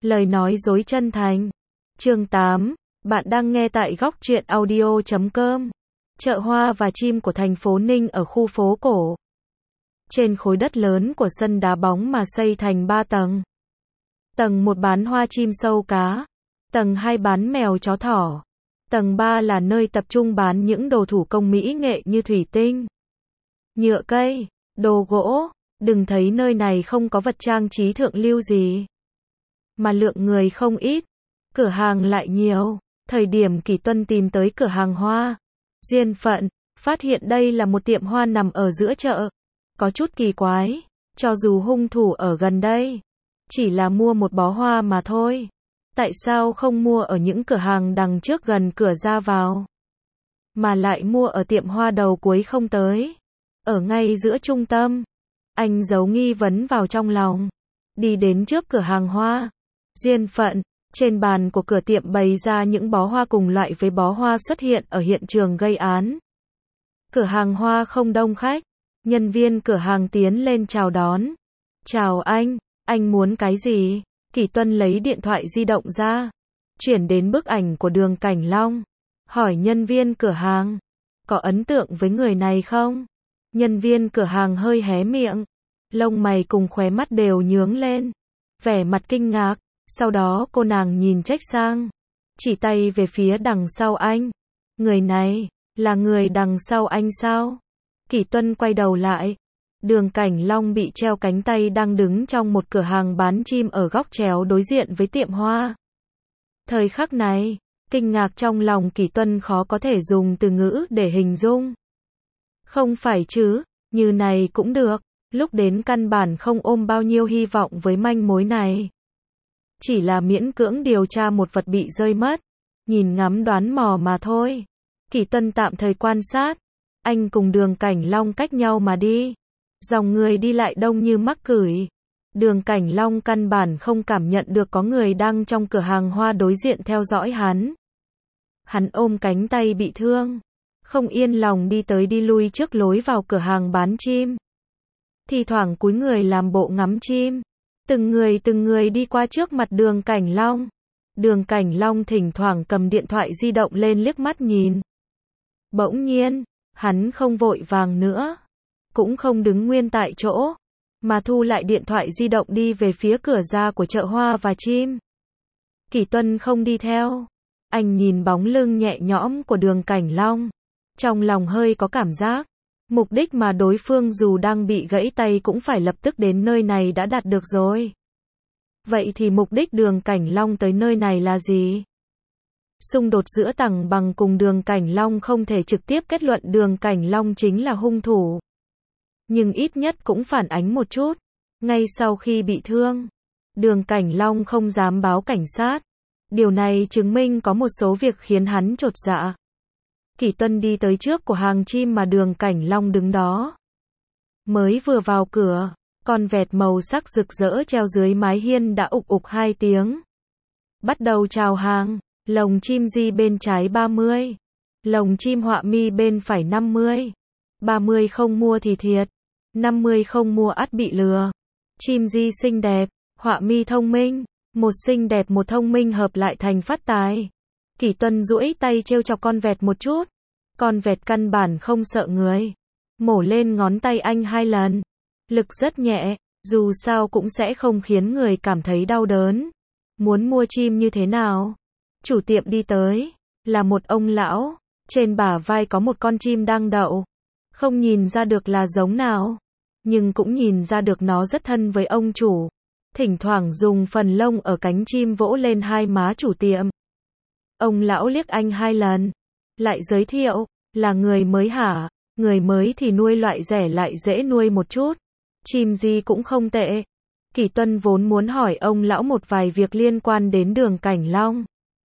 Lời nói dối chân thành. Chương 8. Bạn đang nghe tại góc truyện audio.com. Chợ hoa và chim của thành phố Ninh ở khu phố cổ. Trên khối đất lớn của sân đá bóng mà xây thành 3 tầng. Tầng 1 bán hoa chim sâu cá. Tầng 2 bán mèo chó thỏ. Tầng 3 là nơi tập trung bán những đồ thủ công mỹ nghệ như thủy tinh, nhựa cây, đồ gỗ. Đừng thấy nơi này không có vật trang trí thượng lưu gì, mà lượng người không ít, cửa hàng lại nhiều. Thời điểm Kỷ Tuân tìm tới cửa hàng hoa, duyên phận, phát hiện đây là một tiệm hoa nằm ở giữa chợ. Có chút kỳ quái, cho dù hung thủ ở gần đây, chỉ là mua một bó hoa mà thôi. Tại sao không mua ở những cửa hàng đằng trước gần cửa ra vào, mà lại mua ở tiệm hoa đầu cuối không tới, ở ngay giữa trung tâm? Anh giấu nghi vấn vào trong lòng, đi đến trước cửa hàng hoa, duyên phận. Trên bàn của cửa tiệm bày ra những bó hoa cùng loại với bó hoa xuất hiện ở hiện trường gây án. Cửa hàng hoa không đông khách, nhân viên cửa hàng tiến lên chào đón. Chào anh muốn cái gì? Kỷ Tuân lấy điện thoại di động ra, chuyển đến bức ảnh của Đường Cảnh Long, hỏi nhân viên cửa hàng, có ấn tượng với người này không? Nhân viên cửa hàng hơi hé miệng, lông mày cùng khóe mắt đều nhướng lên, vẻ mặt kinh ngạc. Sau đó cô nàng nhìn trách sang, chỉ tay về phía đằng sau anh. Người này, là người đằng sau anh sao? Kỷ Tuân quay đầu lại. Đường Cảnh Long bị treo cánh tay đang đứng trong một cửa hàng bán chim ở góc chéo đối diện với tiệm hoa. Thời khắc này, kinh ngạc trong lòng Kỷ Tuân khó có thể dùng từ ngữ để hình dung. Không phải chứ, như này cũng được, lúc đến căn bản không ôm bao nhiêu hy vọng với manh mối này. Chỉ là miễn cưỡng điều tra một vật bị rơi mất, nhìn ngắm đoán mò mà thôi. Kỷ Tuân tạm thời quan sát, anh cùng Đường Cảnh Long cách nhau mà đi. Dòng người đi lại đông như mắc cửi. Đường Cảnh Long căn bản không cảm nhận được có người đang trong cửa hàng hoa đối diện theo dõi hắn. Hắn ôm cánh tay bị thương, không yên lòng đi tới đi lui trước lối vào cửa hàng bán chim. Thì thoảng cúi người làm bộ ngắm chim. Từng người đi qua trước mặt Đường Cảnh Long. Đường Cảnh Long thỉnh thoảng cầm điện thoại di động lên liếc mắt nhìn. Bỗng nhiên, hắn không vội vàng nữa, cũng không đứng nguyên tại chỗ, mà thu lại điện thoại di động đi về phía cửa ra của chợ hoa và chim. Kỷ Tuân không đi theo. Anh nhìn bóng lưng nhẹ nhõm của Đường Cảnh Long, trong lòng hơi có cảm giác, mục đích mà đối phương dù đang bị gãy tay cũng phải lập tức đến nơi này đã đạt được rồi. Vậy thì mục đích Đường Cảnh Long tới nơi này là gì? Xung đột giữa Tằng Bằng cùng Đường Cảnh Long không thể trực tiếp kết luận Đường Cảnh Long chính là hung thủ, nhưng ít nhất cũng phản ánh một chút. Ngay sau khi bị thương, Đường Cảnh Long không dám báo cảnh sát. Điều này chứng minh có một số việc khiến hắn chột dạ. Kỷ Tuân đi tới trước của hàng chim mà Đường Cảnh Long đứng đó. Mới vừa vào cửa, con vẹt màu sắc rực rỡ treo dưới mái hiên đã ục ục 2 tiếng. Bắt đầu chào hàng. Lồng chim di bên trái 30. Lồng chim họa mi bên phải 50. 30 không mua thì thiệt. 50 không mua ắt bị lừa. Chim di xinh đẹp, họa mi thông minh. Một xinh đẹp một thông minh hợp lại thành phát tài. Kỷ Tuân duỗi tay trêu chọc con vẹt một chút. Con vẹt căn bản không sợ người. Mổ lên ngón tay anh 2 lần. Lực rất nhẹ, dù sao cũng sẽ không khiến người cảm thấy đau đớn. Muốn mua chim như thế nào? Chủ tiệm đi tới, là một ông lão, trên bả vai có một con chim đang đậu. Không nhìn ra được là giống nào, nhưng cũng nhìn ra được nó rất thân với ông chủ. Thỉnh thoảng dùng phần lông ở cánh chim vỗ lên hai má chủ tiệm. Ông lão liếc anh 2 lần, lại giới thiệu, là người mới hả? Người mới thì nuôi loại rẻ lại dễ nuôi một chút. Chim gì cũng không tệ. Kỷ Tuân vốn muốn hỏi ông lão một vài việc liên quan đến Đường Cảnh Long,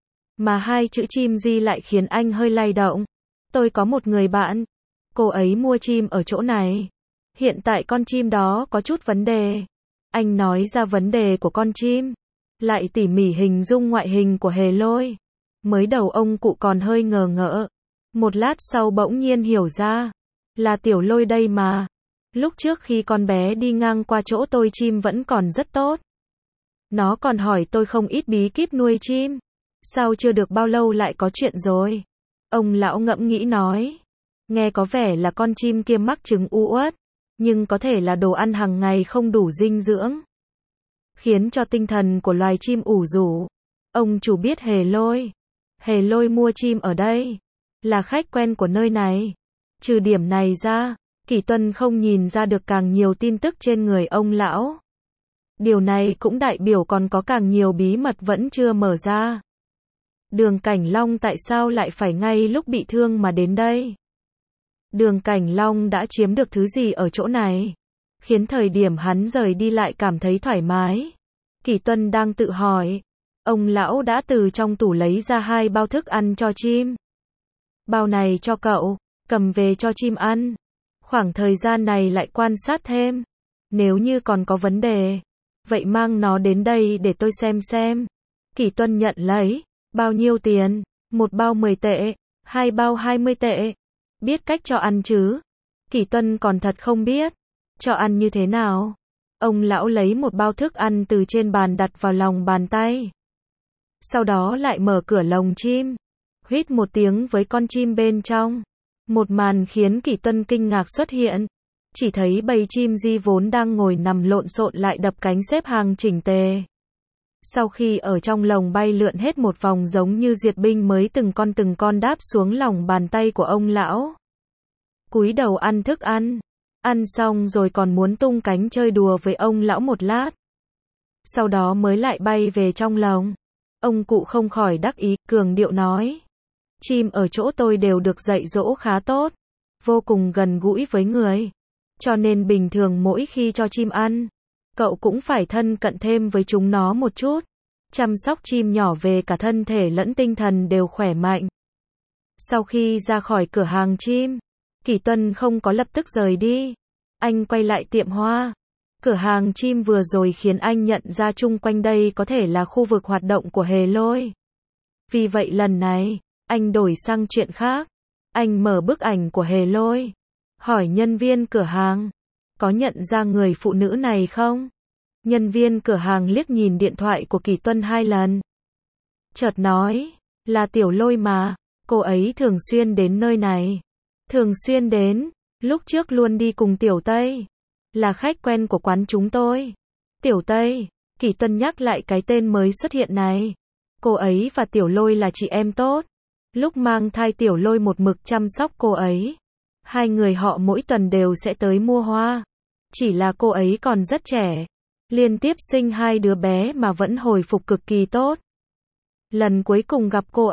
mà 2 chữ chim gì lại khiến anh hơi lay động. Tôi có một người bạn, cô ấy mua chim ở chỗ này. Hiện tại con chim đó có chút vấn đề. Anh nói ra vấn đề của con chim, lại tỉ mỉ hình dung ngoại hình của Hề Lôi. Mới đầu ông cụ còn hơi ngờ ngợ, một lát sau bỗng nhiên hiểu ra, là Tiểu Lôi đây mà. Lúc trước khi con bé đi ngang qua chỗ tôi chim vẫn còn rất tốt. Nó còn hỏi tôi không ít bí kíp nuôi chim. Sao chưa được bao lâu lại có chuyện rồi? Ông lão ngẫm nghĩ nói. Nghe có vẻ là con chim kia mắc chứng u uất, nhưng có thể là đồ ăn hàng ngày không đủ dinh dưỡng, khiến cho tinh thần của loài chim ủ rũ. Ông chủ biết Hề Lôi. Hề Lôi mua chim ở đây, là khách quen của nơi này. Trừ điểm này ra, Kỷ Tuân không nhìn ra được càng nhiều tin tức trên người ông lão. Điều này cũng đại biểu còn có càng nhiều bí mật vẫn chưa mở ra. Đường Cảnh Long tại sao lại phải ngay lúc bị thương mà đến đây? Đường Cảnh Long đã chiếm được thứ gì ở chỗ này, khiến thời điểm hắn rời đi lại cảm thấy thoải mái? Kỷ Tuân đang tự hỏi. Ông lão đã từ trong tủ lấy ra 2 bao thức ăn cho chim. Bao này cho cậu, cầm về cho chim ăn. Khoảng thời gian này lại quan sát thêm. Nếu như còn có vấn đề, vậy mang nó đến đây để tôi xem. Kỷ Tuân nhận lấy. Bao nhiêu tiền? Một bao 10 tệ, 2 bao 20 tệ. Biết cách cho ăn chứ? Kỷ Tuân còn thật không biết. Cho ăn như thế nào? Ông lão lấy một bao thức ăn từ trên bàn đặt vào lòng bàn tay. Sau đó lại mở cửa lồng chim. Huýt một tiếng với con chim bên trong. Một màn khiến Kỷ Tuân kinh ngạc xuất hiện. Chỉ thấy bầy chim di vốn đang ngồi nằm lộn xộn lại đập cánh xếp hàng chỉnh tề. Sau khi ở trong lồng bay lượn hết một vòng giống như duyệt binh mới từng con đáp xuống lòng bàn tay của ông lão. Cúi đầu ăn thức ăn. Ăn xong rồi còn muốn tung cánh chơi đùa với ông lão một lát. Sau đó mới lại bay về trong lồng. Ông cụ không khỏi đắc ý, cường điệu nói. Chim ở chỗ tôi đều được dạy dỗ khá tốt. Vô cùng gần gũi với người. Cho nên bình thường mỗi khi cho chim ăn, cậu cũng phải thân cận thêm với chúng nó một chút. Chăm sóc chim nhỏ về cả thân thể lẫn tinh thần đều khỏe mạnh. Sau khi ra khỏi cửa hàng chim, Kỷ Tuân không có lập tức rời đi. Anh quay lại tiệm hoa. Cửa hàng chim vừa rồi khiến anh nhận ra chung quanh đây có thể là khu vực hoạt động của Hề Lôi. Vì vậy lần này, anh đổi sang chuyện khác. Anh mở bức ảnh của Hề Lôi. Hỏi nhân viên cửa hàng. Có nhận ra người phụ nữ này không? Nhân viên cửa hàng liếc nhìn điện thoại của Kỷ Tuân 2 lần. Chợt nói. Là Tiểu Lôi mà. Cô ấy thường xuyên đến nơi này. Thường xuyên đến. Lúc trước luôn đi cùng Tiểu Tây. Là khách quen của quán chúng tôi. Tiểu Tây. Kỷ Tuân nhắc lại cái tên mới xuất hiện này. Cô ấy và Tiểu Lôi là chị em tốt. Lúc mang thai Tiểu Lôi một mực chăm sóc cô ấy. 2 người họ mỗi tuần đều sẽ tới mua hoa. Chỉ là cô ấy còn rất trẻ. Liên tiếp sinh 2 đứa bé mà vẫn hồi phục cực kỳ tốt. Lần cuối cùng gặp cô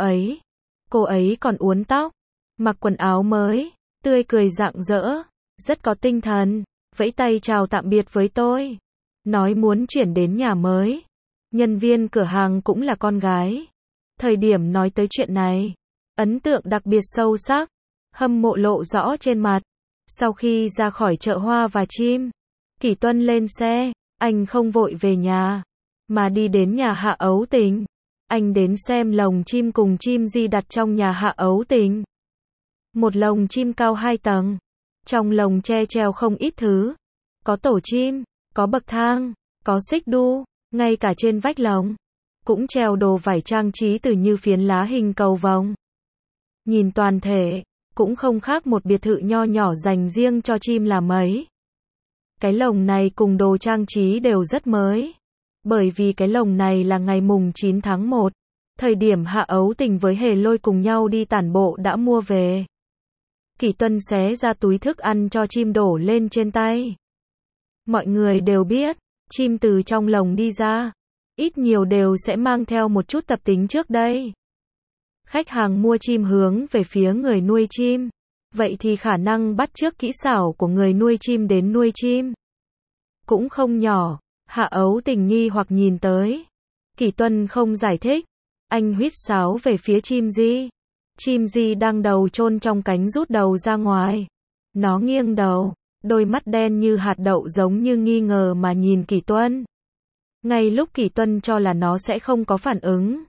ấy còn uốn tóc, mặc quần áo mới, tươi cười rạng rỡ, rất có tinh thần, vẫy tay chào tạm biệt với tôi. Nói muốn chuyển đến nhà mới. Nhân viên cửa hàng cũng là con gái. Thời điểm nói tới chuyện này, ấn tượng đặc biệt sâu sắc, hâm mộ lộ rõ trên mặt. Sau khi ra khỏi chợ hoa và chim, Kỷ Tuân lên xe, anh không vội về nhà, mà đi đến nhà Hạ Ấu Tình. Anh đến xem lồng chim cùng chim di đặt trong nhà Hạ Ấu Tình. Một lồng chim cao 2 tầng. Trong lồng tre treo không ít thứ. Có tổ chim, có bậc thang, có xích đu, ngay cả trên vách lồng cũng treo đồ vải trang trí từ như phiến lá hình cầu vồng. Nhìn toàn thể, cũng không khác một biệt thự nho nhỏ dành riêng cho chim là mấy. Cái lồng này cùng đồ trang trí đều rất mới. Bởi vì cái lồng này là ngày mùng 9 tháng 1. Thời điểm Hạ Ấu Tình với Hề Lôi cùng nhau đi tản bộ đã mua về. Kỷ Tuân xé ra túi thức ăn cho chim đổ lên trên tay. Mọi người đều biết, chim từ trong lồng đi ra, ít nhiều đều sẽ mang theo một chút tập tính trước đây. Khách hàng mua chim hướng về phía người nuôi chim. Vậy thì khả năng bắt chước kỹ xảo của người nuôi chim đến nuôi chim cũng không nhỏ. Hạ Ấu Tình nghi hoặc nhìn tới. Kỷ Tuân không giải thích. Anh huýt sáo về phía chim di. Chim di đang đầu chôn trong cánh rút đầu ra ngoài. Nó nghiêng đầu, đôi mắt đen như hạt đậu giống như nghi ngờ mà nhìn Kỷ Tuân. Ngay lúc Kỷ Tuân cho là nó sẽ không có phản ứng,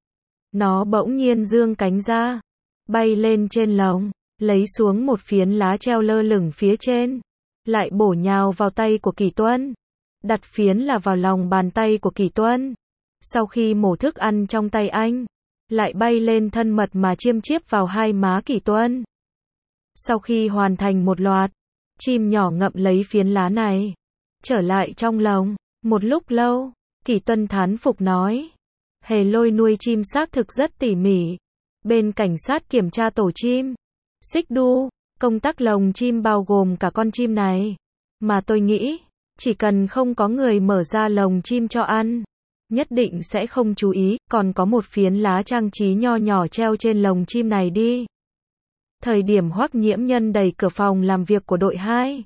nó bỗng nhiên giương cánh ra, bay lên trên lồng, lấy xuống một phiến lá treo lơ lửng phía trên, lại bổ nhào vào tay của Kỷ Tuân. đặt phiến là vào lòng bàn tay của Kỷ Tuân. Sau khi mổ thức ăn trong tay anh, lại bay lên thân mật mà chiêm chiếp vào hai má Kỷ Tuân. Sau khi hoàn thành một loạt, chim nhỏ ngậm lấy phiến lá này, trở lại trong lồng. Một lúc lâu, Kỷ Tuân thán phục nói, Hề Lôi nuôi chim xác thực rất tỉ mỉ. Bên cảnh sát kiểm tra tổ chim, xích đu, công tác lồng chim bao gồm cả con chim này. Mà tôi nghĩ, chỉ cần không có người mở ra lồng chim cho ăn, nhất định sẽ không chú ý, còn có một phiến lá trang trí nho nhỏ treo trên lồng chim này đi. Thời điểm Hoắc Nhiễm Nhân đẩy cửa phòng làm việc của đội 2,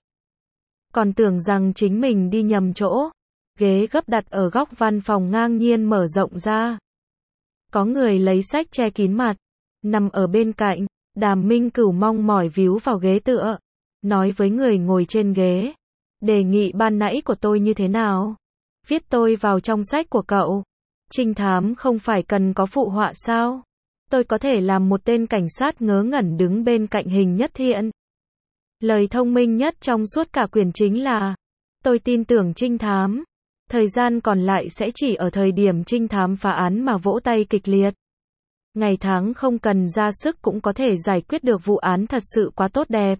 còn tưởng rằng chính mình đi nhầm chỗ. Ghế gấp đặt ở góc văn phòng ngang nhiên mở rộng ra. Có người lấy sách che kín mặt, nằm ở bên cạnh. Đàm Minh Cửu mong mỏi víu vào ghế tựa, nói với người ngồi trên ghế, đề nghị ban nãy của tôi như thế nào? Viết tôi vào trong sách của cậu. Trinh thám không phải cần có phụ họa sao? Tôi có thể làm một tên cảnh sát ngớ ngẩn đứng bên cạnh Hình Nhất Thiện. Lời thông minh nhất trong suốt cả quyển chính là, tôi tin tưởng trinh thám. Thời gian còn lại sẽ chỉ ở thời điểm trinh thám phá án mà vỗ tay kịch liệt. Ngày tháng không cần ra sức cũng có thể giải quyết được vụ án thật sự quá tốt đẹp.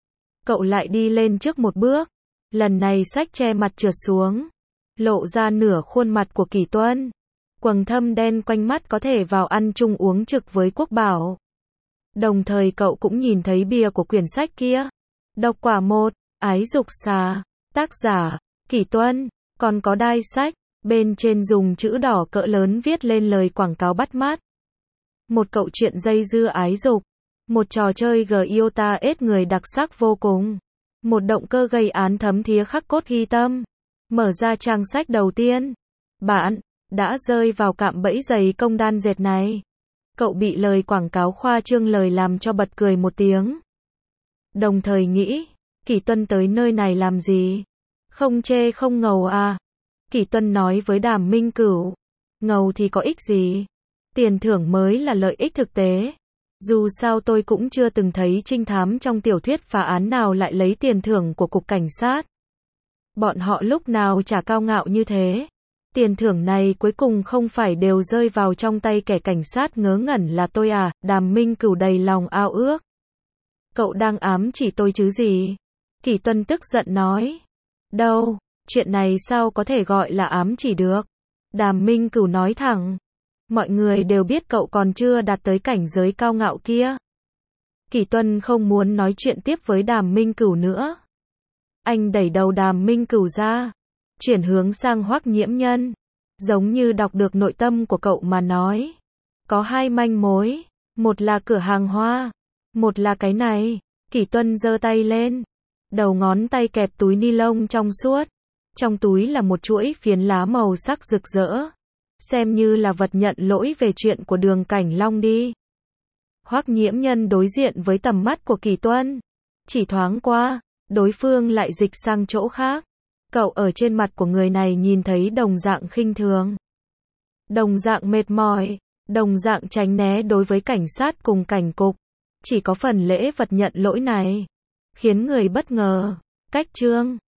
Cậu lại đi lên trước một bước. Lần này xách che mặt trượt xuống, lộ ra nửa khuôn mặt của Kỷ Tuân. Quầng thâm đen quanh mắt có thể vào ăn chung uống trực với Quốc Bảo. Đồng thời cậu cũng nhìn thấy bìa của quyển sách kia. Độc quả 1, Ái Dục Xà, tác giả, Kỷ Tuân. Còn có đai sách, bên trên dùng chữ đỏ cỡ lớn viết lên lời quảng cáo bắt mắt. Một cậu chuyện dây dưa ái dục. Một trò chơi Giota ết người đặc sắc vô cùng. Một động cơ gây án thấm thía khắc cốt ghi tâm. Mở ra trang sách đầu tiên. Bạn đã rơi vào cạm bẫy giày công đan dệt này. Cậu bị lời quảng cáo khoa trương lời làm cho bật cười một tiếng. Đồng thời nghĩ, Kỷ Tuân tới nơi này làm gì? Không chê không ngầu à? Kỷ Tuân nói với Đàm Minh Cửu, ngầu thì có ích gì? Tiền thưởng mới là lợi ích thực tế. Dù sao tôi cũng chưa từng thấy trinh thám trong tiểu thuyết phá án nào lại lấy tiền thưởng của cục cảnh sát. Bọn họ lúc nào chả cao ngạo như thế. Tiền thưởng này cuối cùng không phải đều rơi vào trong tay kẻ cảnh sát ngớ ngẩn là tôi à? Đàm Minh Cửu đầy lòng ao ước. Cậu đang ám chỉ tôi chứ gì? Kỷ Tuân tức giận nói. Đâu, chuyện này sao có thể gọi là ám chỉ được? Đàm Minh Cửu nói thẳng. Mọi người đều biết cậu còn chưa đạt tới cảnh giới cao ngạo kia. Kỷ Tuân không muốn nói chuyện tiếp với Đàm Minh Cửu nữa. Anh đẩy đầu Đàm Minh Cửu ra, chuyển hướng sang Hoắc Nhiễm Nhân, giống như đọc được nội tâm của cậu mà nói. Có hai manh mối, một là cửa hàng hoa, một là cái này. Kỷ Tuân giơ tay lên, đầu ngón tay kẹp túi ni lông trong suốt. Trong túi là một chuỗi phiến lá màu sắc rực rỡ. Xem như là vật nhận lỗi về chuyện của Đường Cảnh Long đi. Hoắc Nhiễm Nhân đối diện với tầm mắt của Kỷ Tuân. Chỉ thoáng qua, đối phương lại dịch sang chỗ khác. Cậu ở trên mặt của người này nhìn thấy đồng dạng khinh thường, đồng dạng mệt mỏi, đồng dạng tránh né đối với cảnh sát cùng cảnh cục. Chỉ có phần lễ vật nhận lỗi này khiến người bất ngờ. Cách chương